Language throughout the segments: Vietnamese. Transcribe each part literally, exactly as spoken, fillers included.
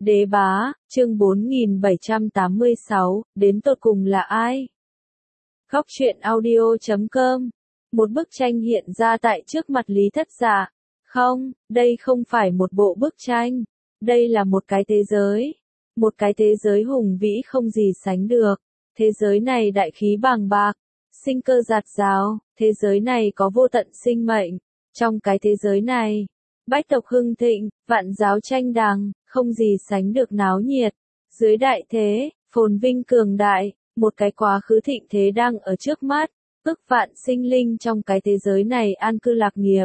Đế bá, chương bốn nghìn bảy trăm tám mươi sáu, đến tột cùng là ai? Góc truyện audio chấm com. Một bức tranh hiện ra tại trước mặt Lý Thất Dạ. Không, đây không phải một bộ bức tranh. Đây là một cái thế giới. Một cái thế giới hùng vĩ không gì sánh được. Thế giới này đại khí bàng bạc, sinh cơ dạt dào, thế giới này có vô tận sinh mệnh. Trong cái thế giới này, bách tộc hưng thịnh, vạn giáo tranh đàng, không gì sánh được náo nhiệt. Dưới đại thế, phồn vinh cường đại, một cái quá khứ thịnh thế đang ở trước mắt, ức vạn sinh linh trong cái thế giới này an cư lạc nghiệp.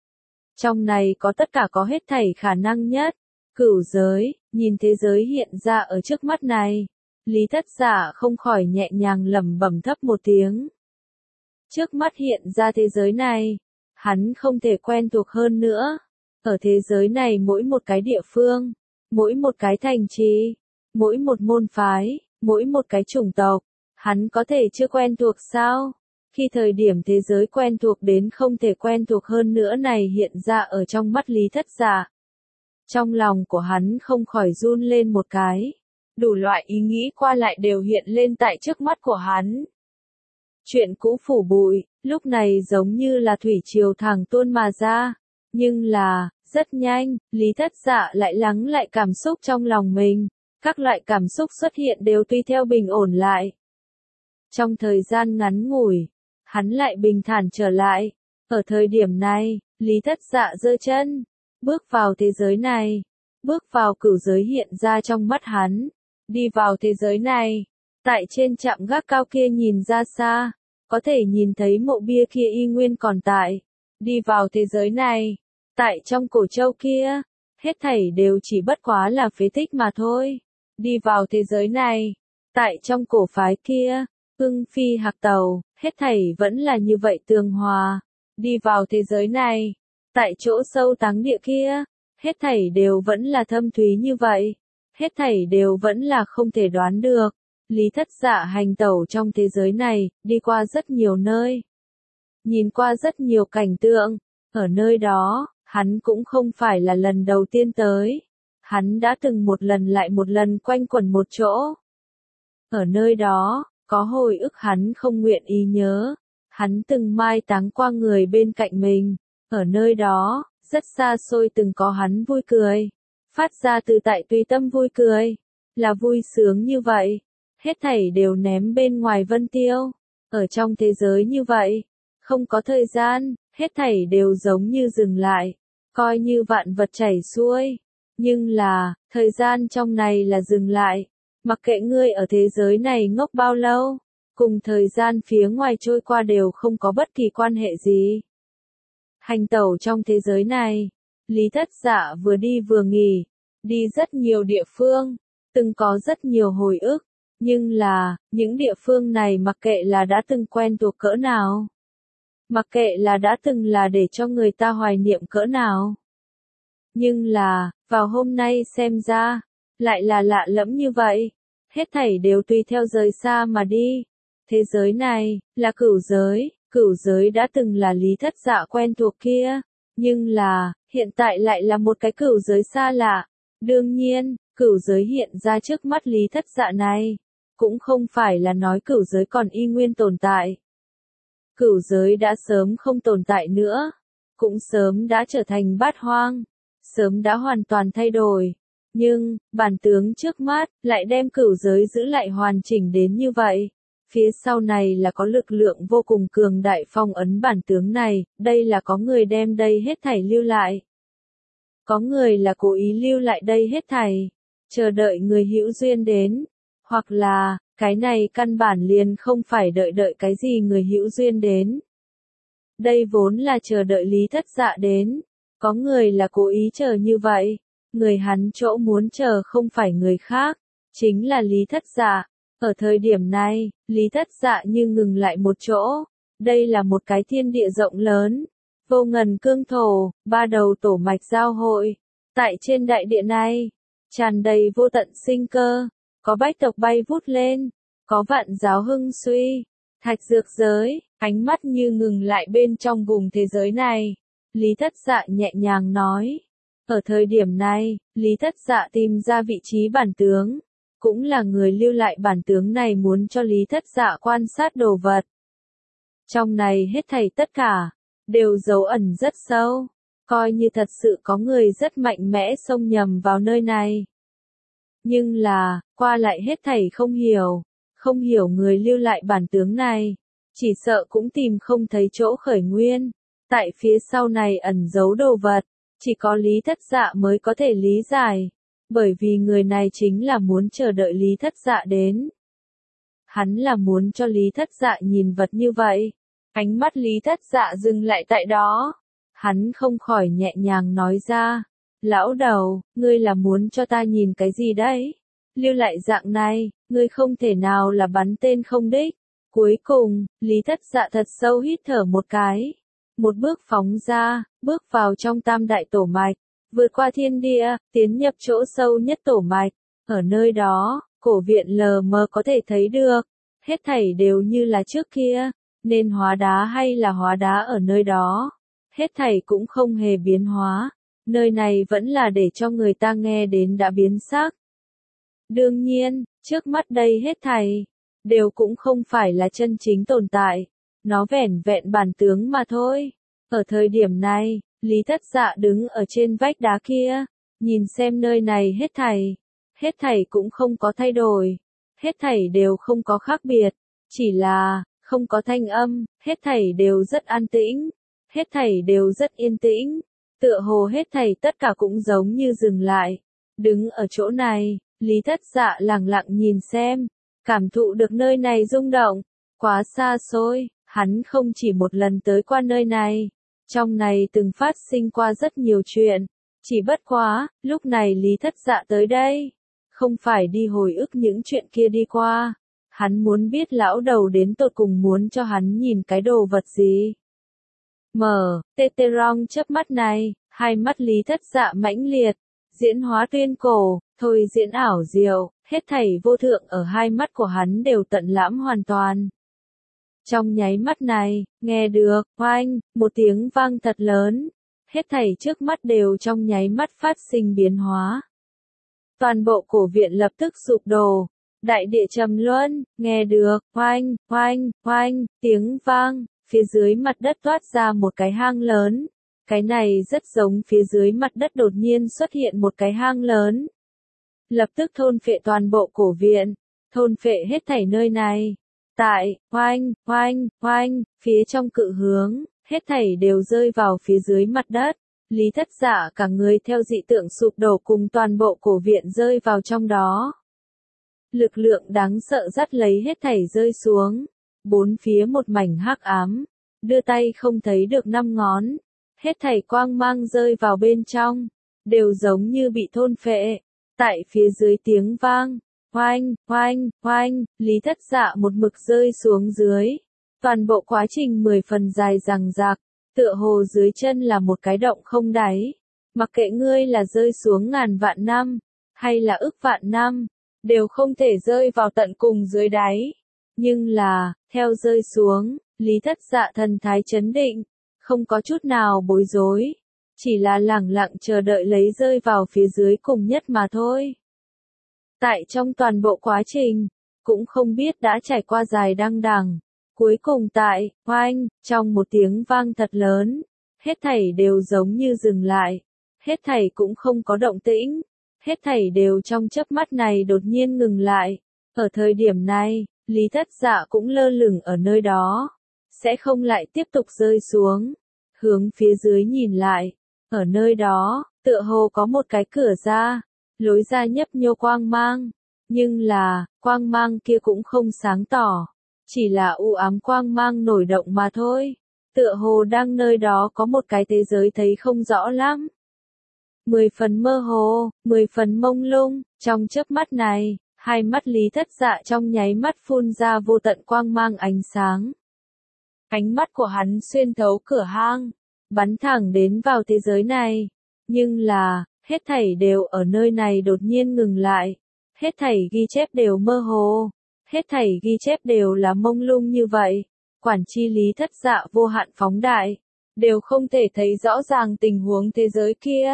Trong này có tất cả có hết thảy khả năng nhất. Cửu giới, nhìn thế giới hiện ra ở trước mắt này. Lý Thất Dạ không khỏi nhẹ nhàng lẩm bẩm thấp một tiếng. Trước mắt hiện ra thế giới này, hắn không thể quen thuộc hơn nữa. Ở thế giới này mỗi một cái địa phương, mỗi một cái thành trì, mỗi một môn phái, mỗi một cái chủng tộc, hắn có thể chưa quen thuộc sao? Khi thời điểm thế giới quen thuộc đến không thể quen thuộc hơn nữa này hiện ra ở trong mắt Lý Thất Dạ. Trong lòng của hắn không khỏi run lên một cái. Đủ loại ý nghĩ qua lại đều hiện lên tại trước mắt của hắn. Chuyện cũ phủ bụi, lúc này giống như là thủy triều thẳng tuôn mà ra. Nhưng là, rất nhanh, Lý Thất Dạ lại lắng lại cảm xúc trong lòng mình. Các loại cảm xúc xuất hiện đều tùy theo bình ổn lại. Trong thời gian ngắn ngủi, hắn lại bình thản trở lại. Ở thời điểm này, Lý Thất Dạ giơ chân, bước vào thế giới này. Bước vào cửu giới hiện ra trong mắt hắn. Đi vào thế giới này, tại trên trạm gác cao kia nhìn ra xa, có thể nhìn thấy mộ bia kia y nguyên còn tại. Đi vào thế giới này, tại trong cổ châu kia, hết thảy đều chỉ bất quá là phế tích mà thôi. Đi vào thế giới này, tại trong cổ phái kia, Ưng Phi Hạc Tàu, hết thảy vẫn là như vậy tường hòa. Đi vào thế giới này, tại chỗ sâu táng địa kia, hết thảy đều vẫn là thâm thúy như vậy. Hết thảy đều vẫn là không thể đoán được. Lý Thất Dạ hành tẩu trong thế giới này, đi qua rất nhiều nơi. Nhìn qua rất nhiều cảnh tượng. Ở nơi đó, hắn cũng không phải là lần đầu tiên tới. Hắn đã từng một lần lại một lần quanh quẩn một chỗ. Ở nơi đó, có hồi ức hắn không nguyện ý nhớ. Hắn từng mai táng qua người bên cạnh mình. Ở nơi đó, rất xa xôi từng có hắn vui cười. Phát ra từ tại tùy tâm vui cười. Là vui sướng như vậy. Hết thảy đều ném bên ngoài vân tiêu. Ở trong thế giới như vậy. Không có thời gian. Hết thảy đều giống như dừng lại. Coi như vạn vật chảy xuôi. Nhưng là, thời gian trong này là dừng lại. Mặc kệ ngươi ở thế giới này ngốc bao lâu. Cùng thời gian phía ngoài trôi qua đều không có bất kỳ quan hệ gì. Hành tẩu trong thế giới này. Lý Thất Dạ vừa đi vừa nghỉ, đi rất nhiều địa phương, từng có rất nhiều hồi ức, nhưng là, những địa phương này mặc kệ là đã từng quen thuộc cỡ nào, mặc kệ là đã từng là để cho người ta hoài niệm cỡ nào. Nhưng là, vào hôm nay xem ra, lại là lạ lẫm như vậy, hết thảy đều tùy theo rời xa mà đi. Thế giới này, là cửu giới, cửu giới đã từng là Lý Thất Dạ quen thuộc kia. Nhưng là, hiện tại lại là một cái cửu giới xa lạ. Đương nhiên, cửu giới hiện ra trước mắt Lý Thất Dạ này, cũng không phải là nói cửu giới còn y nguyên tồn tại. Cửu giới đã sớm không tồn tại nữa, cũng sớm đã trở thành bát hoang, sớm đã hoàn toàn thay đổi. Nhưng, bản tướng trước mắt, lại đem cửu giới giữ lại hoàn chỉnh đến như vậy. Phía sau này là có lực lượng vô cùng cường đại phong ấn bản tướng này, đây là có người đem đây hết thảy lưu lại. Có người là cố ý lưu lại đây hết thảy, chờ đợi người hữu duyên đến, hoặc là, cái này căn bản liền không phải đợi đợi cái gì người hữu duyên đến. Đây vốn là chờ đợi Lý Thất Dạ đến, có người là cố ý chờ như vậy, người hắn chỗ muốn chờ không phải người khác, chính là Lý Thất Dạ. Ở thời điểm này, Lý Thất Dạ như ngừng lại một chỗ. Đây là một cái thiên địa rộng lớn. Vô ngần cương thổ, ba đầu tổ mạch giao hội. Tại trên đại địa này, tràn đầy vô tận sinh cơ. Có bách tộc bay vút lên. Có vạn giáo hưng suy. Thạch dược giới, ánh mắt như ngừng lại bên trong vùng thế giới này. Lý Thất Dạ nhẹ nhàng nói. Ở thời điểm này, Lý Thất Dạ tìm ra vị trí bản tướng, cũng là người lưu lại bản tướng này muốn cho Lý Thất Dạ quan sát đồ vật. Trong này hết thảy tất cả, đều dấu ẩn rất sâu, coi như thật sự có người rất mạnh mẽ xông nhầm vào nơi này. Nhưng là, qua lại hết thảy không hiểu, không hiểu người lưu lại bản tướng này, chỉ sợ cũng tìm không thấy chỗ khởi nguyên, tại phía sau này ẩn giấu đồ vật, chỉ có Lý Thất Dạ mới có thể lý giải, bởi vì người này chính là muốn chờ đợi Lý Thất Dạ đến. Hắn là muốn cho Lý Thất Dạ nhìn vật như vậy. Ánh mắt Lý Thất Dạ dừng lại tại đó. Hắn không khỏi nhẹ nhàng nói ra. Lão đầu, ngươi là muốn cho ta nhìn cái gì đấy? Lưu lại dạng này, ngươi không thể nào là bắn tên không đích. Cuối cùng, Lý Thất Dạ thật sâu hít thở một cái. Một bước phóng ra, bước vào trong tam đại tổ mạch. Vượt qua thiên địa, tiến nhập chỗ sâu nhất tổ mạch. Ở nơi đó, cổ viện lờ mờ có thể thấy được. Hết thảy đều như là trước kia. Nên hóa đá hay là hóa đá ở nơi đó. Hết thảy cũng không hề biến hóa. Nơi này vẫn là để cho người ta nghe đến đã biến sắc. Đương nhiên, trước mắt đây hết thảy, đều cũng không phải là chân chính tồn tại. Nó vẻn vẹn bản tướng mà thôi. Ở thời điểm này, Lý Thất Dạ đứng ở trên vách đá kia, nhìn xem nơi này hết thảy. Hết thảy cũng không có thay đổi. Hết thảy đều không có khác biệt. Chỉ là, không có thanh âm, hết thảy đều rất an tĩnh. Hết thảy đều rất yên tĩnh. Tựa hồ hết thảy tất cả cũng giống như dừng lại. Đứng ở chỗ này, Lý Thất Dạ lặng lặng nhìn xem, cảm thụ được nơi này rung động. Quá xa xôi, hắn không chỉ một lần tới qua nơi này. Trong này từng phát sinh qua rất nhiều chuyện. Chỉ bất quá, lúc này Lý Thất Dạ tới đây. Không phải đi hồi ức những chuyện kia đi qua. Hắn muốn biết lão đầu đến tột cùng muốn cho hắn nhìn cái đồ vật gì. Mở, tê tê rong chớp mắt này, hai mắt Lý Thất Dạ mãnh liệt, diễn hóa tuyên cổ, thôi diễn ảo diệu, hết thảy vô thượng ở hai mắt của hắn đều tận lãm hoàn toàn. Trong nháy mắt này, nghe được, oanh, một tiếng vang thật lớn, hết thảy trước mắt đều trong nháy mắt phát sinh biến hóa. Toàn bộ cổ viện lập tức sụp đổ, đại địa trầm luân, nghe được, oanh, oanh, oanh, tiếng vang, phía dưới mặt đất toát ra một cái hang lớn. Cái này rất giống phía dưới mặt đất đột nhiên xuất hiện một cái hang lớn. Lập tức thôn phệ toàn bộ cổ viện, thôn phệ hết thảy nơi này. Tại, oanh, oanh, oanh, phía trong cự hướng, hết thảy đều rơi vào phía dưới mặt đất. Lý Thất Dạ cả người theo dị tượng sụp đổ cùng toàn bộ cổ viện rơi vào trong đó. Lực lượng đáng sợ dắt lấy hết thảy rơi xuống. Bốn phía một mảnh hắc ám, đưa tay không thấy được năm ngón. Hết thảy quang mang rơi vào bên trong, đều giống như bị thôn phệ. Tại phía dưới tiếng vang, oanh, oanh, oanh, Lý Thất Dạ một mực rơi xuống dưới. Toàn bộ quá trình mười phần dài dằng dặc, tựa hồ dưới chân là một cái động không đáy. Mặc kệ ngươi là rơi xuống ngàn vạn năm, hay là ức vạn năm, đều không thể rơi vào tận cùng dưới đáy. Nhưng là, theo rơi xuống, Lý Thất Dạ thần thái chấn định, không có chút nào bối rối, chỉ là lẳng lặng chờ đợi lấy rơi vào phía dưới cùng nhất mà thôi. Tại trong toàn bộ quá trình, cũng không biết đã trải qua dài đăng đằng, cuối cùng tại, oanh, trong một tiếng vang thật lớn, hết thảy đều giống như dừng lại, hết thảy cũng không có động tĩnh, hết thảy đều trong chớp mắt này đột nhiên ngừng lại. Ở thời điểm này, Lý Thất Dạ cũng lơ lửng ở nơi đó, sẽ không lại tiếp tục rơi xuống. Hướng phía dưới nhìn lại, ở nơi đó, tựa hồ có một cái cửa ra, lối ra nhấp nhô quang mang, nhưng là, quang mang kia cũng không sáng tỏ, chỉ là u ám quang mang nổi động mà thôi, tựa hồ đang nơi đó có một cái thế giới thấy không rõ lắm. Mười phần mơ hồ, mười phần mông lung, trong chớp mắt này, hai mắt Lý Thất Dạ trong nháy mắt phun ra vô tận quang mang ánh sáng. Ánh mắt của hắn xuyên thấu cửa hang, bắn thẳng đến vào thế giới này. Nhưng là, hết thảy đều ở nơi này đột nhiên ngừng lại. Hết thảy ghi chép đều mơ hồ. Hết thảy ghi chép đều là mông lung như vậy. Quản chi Lý Thất Dạ vô hạn phóng đại, đều không thể thấy rõ ràng tình huống thế giới kia.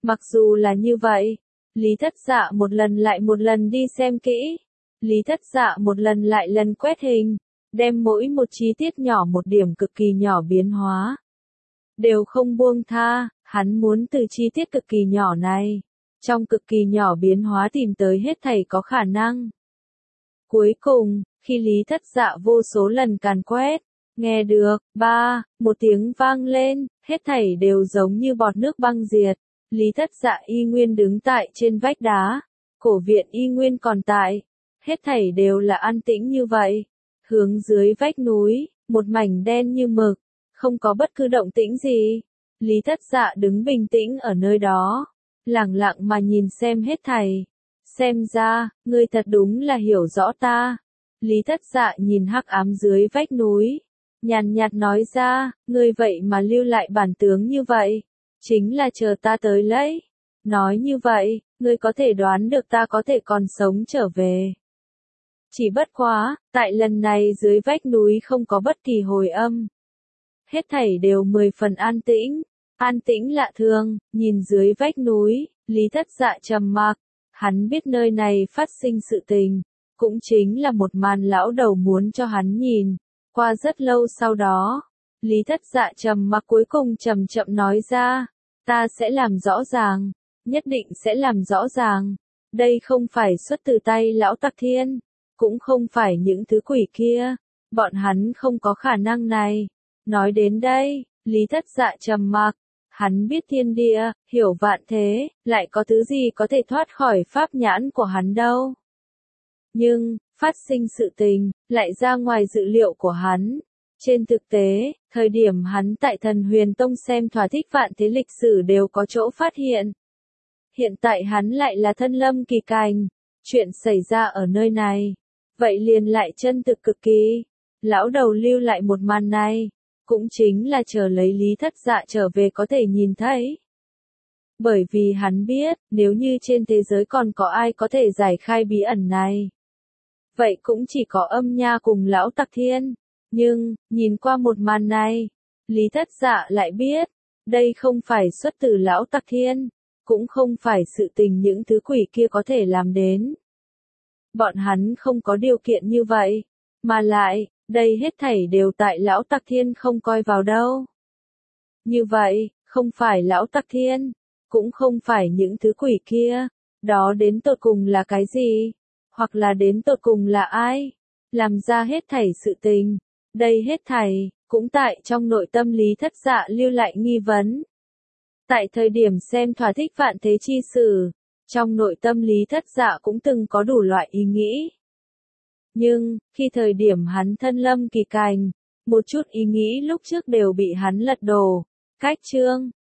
Mặc dù là như vậy, Lý Thất Dạ một lần lại một lần đi xem kỹ. Lý Thất Dạ một lần lại lần quét hình, đem mỗi một chi tiết nhỏ một điểm cực kỳ nhỏ biến hóa. Đều không buông tha, hắn muốn từ chi tiết cực kỳ nhỏ này, trong cực kỳ nhỏ biến hóa tìm tới hết thảy có khả năng. Cuối cùng, khi Lý Thất Dạ vô số lần càn quét, nghe được, ba, một tiếng vang lên, hết thảy đều giống như bọt nước băng diệt. Lý Thất Dạ y nguyên đứng tại trên vách đá, cổ viện y nguyên còn tại, hết thảy đều là an tĩnh như vậy. Hướng dưới vách núi, một mảnh đen như mực, không có bất cứ động tĩnh gì. Lý Thất Dạ đứng bình tĩnh ở nơi đó, lặng lặng mà nhìn xem hết thảy. Xem ra, ngươi thật đúng là hiểu rõ ta. Lý Thất Dạ nhìn hắc ám dưới vách núi, nhàn nhạt nói ra, ngươi vậy mà lưu lại bản tướng như vậy, chính là chờ ta tới lấy. Nói như vậy, ngươi có thể đoán được ta có thể còn sống trở về. Chỉ bất quá, tại lần này dưới vách núi không có bất kỳ hồi âm. Hết thảy đều mười phần an tĩnh, an tĩnh lạ thường, nhìn dưới vách núi, Lý Thất Dạ trầm mặc, hắn biết nơi này phát sinh sự tình, cũng chính là một màn lão đầu muốn cho hắn nhìn. Qua rất lâu sau đó, Lý Thất Dạ trầm mặc cuối cùng chậm chậm nói ra, ta sẽ làm rõ ràng, nhất định sẽ làm rõ ràng, đây không phải xuất từ tay lão Tặc Thiên, cũng không phải những thứ quỷ kia, bọn hắn không có khả năng này. Nói đến đây, Lý Thất Dạ trầm mặc, hắn biết thiên địa, hiểu vạn thế, lại có thứ gì có thể thoát khỏi pháp nhãn của hắn đâu. Nhưng, phát sinh sự tình, lại ra ngoài dự liệu của hắn. Trên thực tế, thời điểm hắn tại Thần Huyền Tông xem thỏa thích vạn thế lịch sử đều có chỗ phát hiện. Hiện tại hắn lại là thân lâm kỳ cảnh, chuyện xảy ra ở nơi này, vậy liền lại chân thực cực kỳ. Lão đầu lưu lại một màn này, cũng chính là chờ lấy Lý Thất Dạ trở về có thể nhìn thấy. Bởi vì hắn biết, nếu như trên thế giới còn có ai có thể giải khai bí ẩn này, vậy cũng chỉ có Âm Nha cùng lão Tặc Thiên. Nhưng, nhìn qua một màn này, Lý Thất Dạ lại biết, đây không phải xuất từ lão Tặc Thiên, cũng không phải sự tình những thứ quỷ kia có thể làm đến. Bọn hắn không có điều kiện như vậy, mà lại, đây hết thảy đều tại lão Tặc Thiên không coi vào đâu. Như vậy, không phải lão Tặc Thiên, cũng không phải những thứ quỷ kia, đó đến tột cùng là cái gì? Hoặc là đến tột cùng là ai? Làm ra hết thảy sự tình, đây hết thảy, cũng tại trong nội tâm Lý Thất Dạ lưu lại nghi vấn. Tại thời điểm xem thỏa thích vạn thế chi sử, trong nội tâm Lý Thất Dạ cũng từng có đủ loại ý nghĩ. Nhưng, khi thời điểm hắn thân lâm kỳ cảnh, một chút ý nghĩ lúc trước đều bị hắn lật đổ. Cách chương